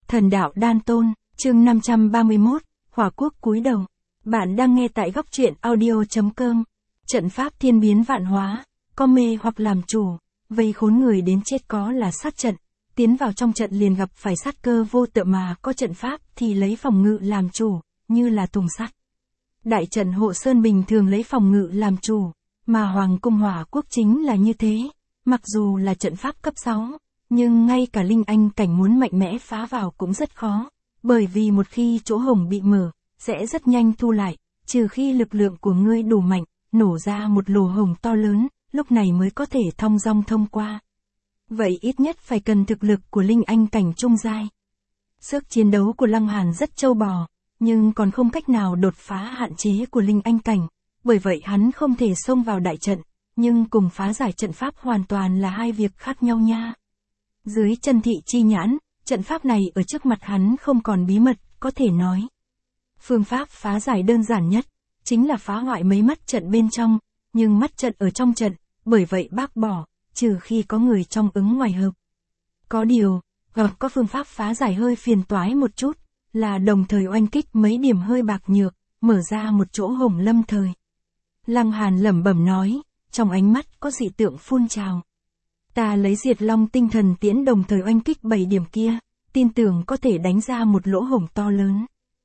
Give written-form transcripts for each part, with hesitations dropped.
Thần đạo đan tôn, chương 531, Hỏa quốc cúi đầu. Bạn đang nghe tại góc truyện audio.com. Trận pháp thiên biến vạn hóa, có mê hoặc làm chủ, vây khốn người đến chết có là sát trận. Tiến vào trong trận liền gặp phải sát cơ vô tựa, mà có trận pháp thì lấy phòng ngự làm chủ, như là thùng sắt. Đại trận hộ sơn bình thường lấy phòng ngự làm chủ, mà Hoàng cung Hỏa quốc chính là như thế. Mặc dù là trận pháp cấp 6, nhưng ngay cả linh anh cảnh muốn mạnh mẽ phá vào cũng rất khó, bởi vì một khi chỗ hổng bị mở, sẽ rất nhanh thu lại, trừ khi lực lượng của ngươi đủ mạnh, nổ ra một lỗ hổng to lớn, lúc này mới có thể thong dong thông qua. Vậy ít nhất phải cần thực lực của linh anh cảnh trung giai. Sức chiến đấu của Lăng Hàn rất trâu bò, nhưng còn không cách nào đột phá hạn chế của linh anh cảnh, bởi vậy hắn không thể xông vào đại trận, nhưng cùng phá giải trận pháp hoàn toàn là hai việc khác nhau nha. Dưới chân thị chi nhãn, trận pháp này ở trước mặt hắn không còn bí mật, có thể nói. Phương pháp phá giải đơn giản nhất, chính là phá hoại mấy mắt trận bên trong, nhưng mắt trận ở trong trận, bởi vậy bác bỏ, trừ khi có người trong ứng ngoài hợp. Có điều, có phương pháp phá giải hơi phiền toái một chút, là đồng thời oanh kích mấy điểm hơi bạc nhược, mở ra một chỗ hổng lâm thời. Lăng Hàn lẩm bẩm nói, trong ánh mắt có dị tượng phun trào. Ta lấy Diệt Long tinh thần tiễn đồng thời oanh kích 7 điểm kia, tin tưởng có thể đánh ra một lỗ hổng to lớn.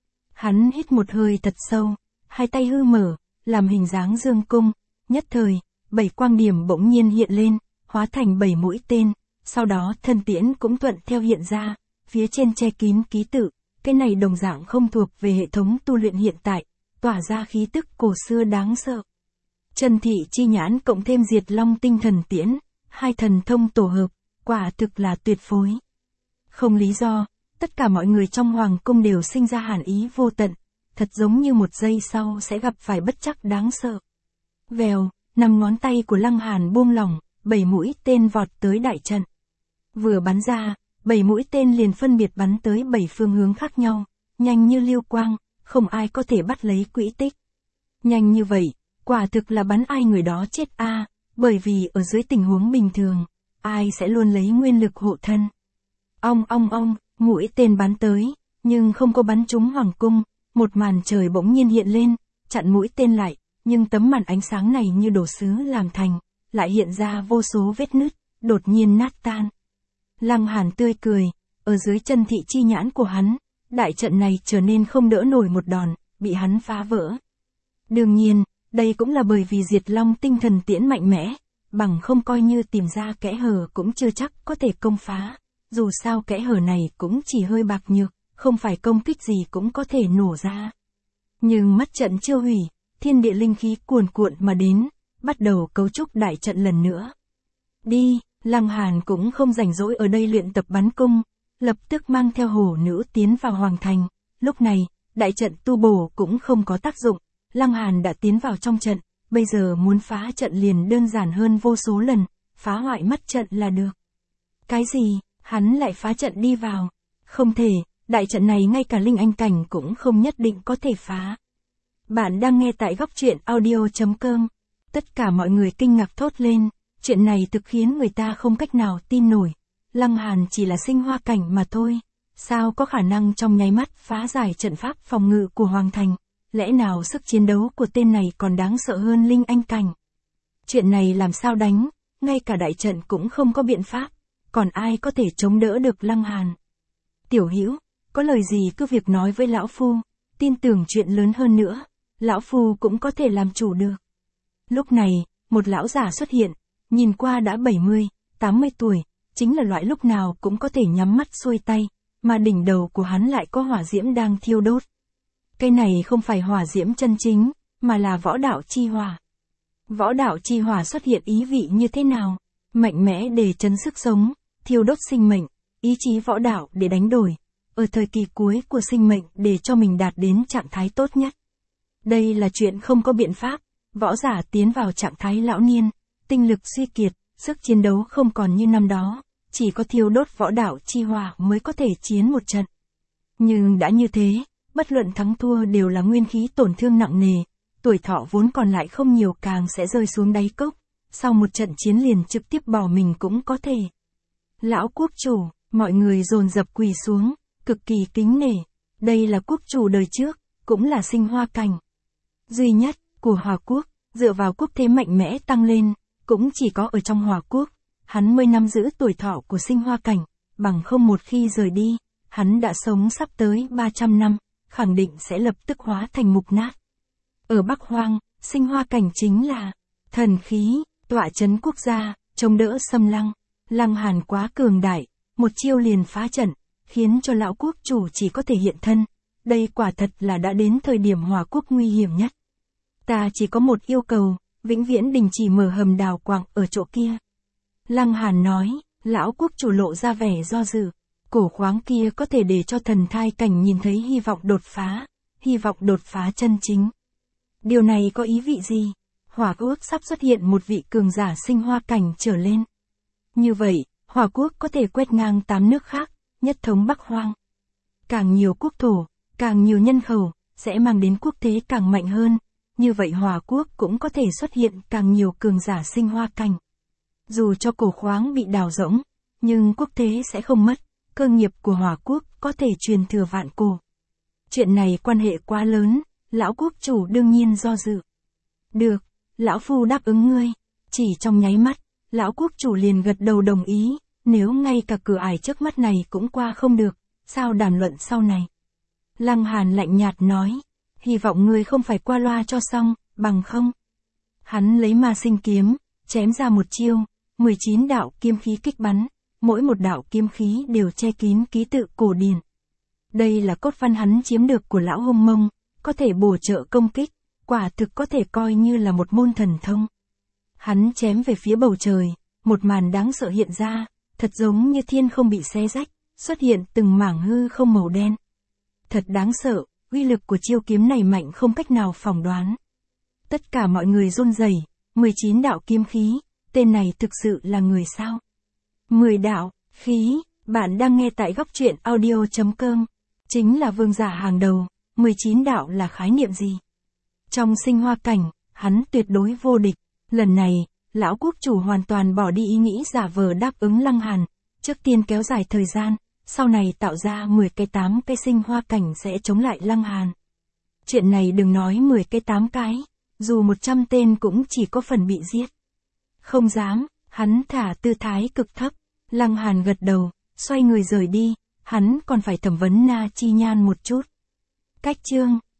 Hắn hít một hơi thật sâu, hai tay hư mở, làm hình dáng dương cung, nhất thời, 7 quang điểm bỗng nhiên hiện lên, hóa thành 7 mũi tên, sau đó thân tiễn cũng thuận theo hiện ra, phía trên che kín ký tự, cái này đồng dạng không thuộc về hệ thống tu luyện hiện tại, tỏa ra khí tức cổ xưa đáng sợ. Chân thị chi nhãn cộng thêm Diệt Long tinh thần tiễn, hai thần thông tổ hợp, quả thực là tuyệt phối. Không lý do, tất cả mọi người trong hoàng cung đều sinh ra hàn ý vô tận, thật giống như một giây sau sẽ gặp phải bất trắc đáng sợ. Vèo, 5 ngón tay của Lăng Hàn buông lỏng, 7 mũi tên vọt tới đại trận. Vừa bắn ra, 7 mũi tên liền phân biệt bắn tới 7 phương hướng khác nhau, nhanh như lưu quang, không ai có thể bắt lấy quỹ tích. Nhanh như vậy, quả thực là bắn ai người đó chết a. Bởi vì ở dưới tình huống bình thường, ai sẽ luôn lấy nguyên lực hộ thân. Ong, mũi tên bắn tới, nhưng không có bắn trúng hoàng cung, một màn trời bỗng nhiên hiện lên, chặn mũi tên lại, nhưng tấm màn ánh sáng này như đồ sứ làm thành, lại hiện ra vô số vết nứt, đột nhiên nát tan. Lăng Hàn tươi cười, ở dưới chân thị chi nhãn của hắn, đại trận này trở nên không đỡ nổi một đòn, bị hắn phá vỡ. Đương nhiên, đây cũng là bởi vì Diệt Long tinh thần tiễn mạnh mẽ, bằng không coi như tìm ra kẽ hở cũng chưa chắc có thể công phá, dù sao kẽ hở này cũng chỉ hơi bạc nhược, không phải công kích gì cũng có thể nổ ra. Nhưng mắt trận chưa hủy, thiên địa linh khí cuồn cuộn mà đến, bắt đầu cấu trúc đại trận lần nữa. Đi, Lăng Hàn cũng không rảnh rỗi ở đây luyện tập bắn cung, lập tức mang theo hổ nữ tiến vào hoàng thành, lúc này, đại trận tu bổ cũng không có tác dụng. Lăng Hàn đã tiến vào trong trận, bây giờ muốn phá trận liền đơn giản hơn vô số lần, phá hoại mắt trận là được. Cái gì, hắn lại phá trận đi vào? Không thể, đại trận này ngay cả linh anh cảnh cũng không nhất định có thể phá. Bạn đang nghe tại góc truyện audio.com. Tất cả mọi người kinh ngạc thốt lên, chuyện này thực khiến người ta không cách nào tin nổi. Lăng Hàn chỉ là sinh hoa cảnh mà thôi, sao có khả năng trong nháy mắt phá giải trận pháp phòng ngự của hoàng thành? Lẽ nào sức chiến đấu của tên này còn đáng sợ hơn linh anh cảnh? Chuyện này làm sao đánh, ngay cả đại trận cũng không có biện pháp, còn ai có thể chống đỡ được Lăng Hàn? Tiểu Hữu, có lời gì cứ việc nói với lão phu, tin tưởng chuyện lớn hơn nữa, lão phu cũng có thể làm chủ được. Lúc này, một lão giả xuất hiện, nhìn qua đã 70, 80 tuổi, chính là loại lúc nào cũng có thể nhắm mắt xuôi tay, mà đỉnh đầu của hắn lại có hỏa diễm đang thiêu đốt. Cái này không phải hỏa diễm chân chính, mà là võ đạo chi hỏa. Võ đạo chi hỏa xuất hiện ý vị như thế nào? Mạnh mẽ để trấn sức sống, thiêu đốt sinh mệnh, ý chí võ đạo để đánh đổi, ở thời kỳ cuối của sinh mệnh để cho mình đạt đến trạng thái tốt nhất. Đây là chuyện không có biện pháp, võ giả tiến vào trạng thái lão niên, tinh lực suy kiệt, sức chiến đấu không còn như năm đó, chỉ có thiêu đốt võ đạo chi hỏa mới có thể chiến một trận. Nhưng đã như thế, bất luận thắng thua đều là nguyên khí tổn thương nặng nề, tuổi thọ vốn còn lại không nhiều càng sẽ rơi xuống đáy cốc, sau một trận chiến liền trực tiếp bỏ mình cũng có thể. Lão quốc chủ, mọi người dồn dập quỳ xuống, cực kỳ kính nể. Đây là quốc chủ đời trước, cũng là Sinh Hoa Cảnh duy nhất của Hòa Quốc, dựa vào quốc thế mạnh mẽ tăng lên, cũng chỉ có ở trong Hòa Quốc. Hắn 10 năm giữ tuổi thọ của Sinh Hoa Cảnh, bằng không một khi rời đi, hắn đã sống sắp tới 300 năm, khẳng định sẽ lập tức hóa thành mục nát. Ở Bắc Hoang, Sinh Hoa Cảnh chính là thần khí, tọa chấn quốc gia, chống đỡ xâm lăng. Lăng Hàn quá cường đại, một chiêu liền phá trận, khiến cho lão quốc chủ chỉ có thể hiện thân. Đây quả thật là đã đến thời điểm Hòa Quốc nguy hiểm nhất. Ta chỉ có một yêu cầu, vĩnh viễn đình chỉ mở hầm đào quặng ở chỗ kia. Lăng Hàn nói, lão quốc chủ lộ ra vẻ do dự. Cổ khoáng kia có thể để cho thần thai cảnh nhìn thấy hy vọng đột phá chân chính. Điều này có ý vị gì? Hòa Quốc sắp xuất hiện một vị cường giả Sinh Hoa Cảnh trở lên. Như vậy, Hòa Quốc có thể quét ngang 8 nước khác, nhất thống Bắc Hoang. Càng nhiều quốc thổ, càng nhiều nhân khẩu, sẽ mang đến quốc thế càng mạnh hơn. Như vậy Hòa Quốc cũng có thể xuất hiện càng nhiều cường giả Sinh Hoa Cảnh. Dù cho cổ khoáng bị đào rỗng, nhưng quốc thế sẽ không mất, cơ nghiệp của Hòa Quốc có thể truyền thừa vạn cổ. Chuyện này quan hệ quá lớn, lão quốc chủ đương nhiên do dự. Được, lão phu đáp ứng ngươi. Chỉ trong nháy mắt, lão quốc chủ liền gật đầu đồng ý, nếu ngay cả cửa ải trước mắt này cũng qua không được, sao đàm luận sau này. Lăng Hàn lạnh nhạt nói, hy vọng ngươi không phải qua loa cho xong, bằng không. Hắn lấy ma sinh kiếm, chém ra một chiêu, 19 đạo kiếm khí kích bắn, mỗi một đạo kiếm khí đều che kín ký tự cổ điển. Đây là cốt văn hắn chiếm được của lão Hông Mông, có thể bổ trợ công kích, quả thực có thể coi như là một môn thần thông. Hắn chém về phía bầu trời, một màn đáng sợ hiện ra, thật giống như thiên không bị xé rách, xuất hiện từng mảng hư không màu đen. Thật đáng sợ, uy lực của chiêu kiếm này mạnh không cách nào phỏng đoán. Tất cả mọi người run rẩy, 19 đạo kiếm khí, tên này thực sự là người sao? 10 đạo, khí, bạn đang nghe tại góc truyện audio.com, chính là vương giả hàng đầu, 19 đạo là khái niệm gì? Trong Sinh Hoa Cảnh, hắn tuyệt đối vô địch, lần này, lão quốc chủ hoàn toàn bỏ đi ý nghĩ giả vờ đáp ứng Lăng Hàn, trước tiên kéo dài thời gian, sau này tạo ra 10 cái 8 cái Sinh Hoa Cảnh sẽ chống lại Lăng Hàn. Chuyện này đừng nói 10 cái 8 cái, dù 100 tên cũng chỉ có phần bị giết. Không dám, hắn thả tư thái cực thấp, Lăng Hàn gật đầu, xoay người rời đi, hắn còn phải thẩm vấn Na Chi Nhan một chút. Cách chương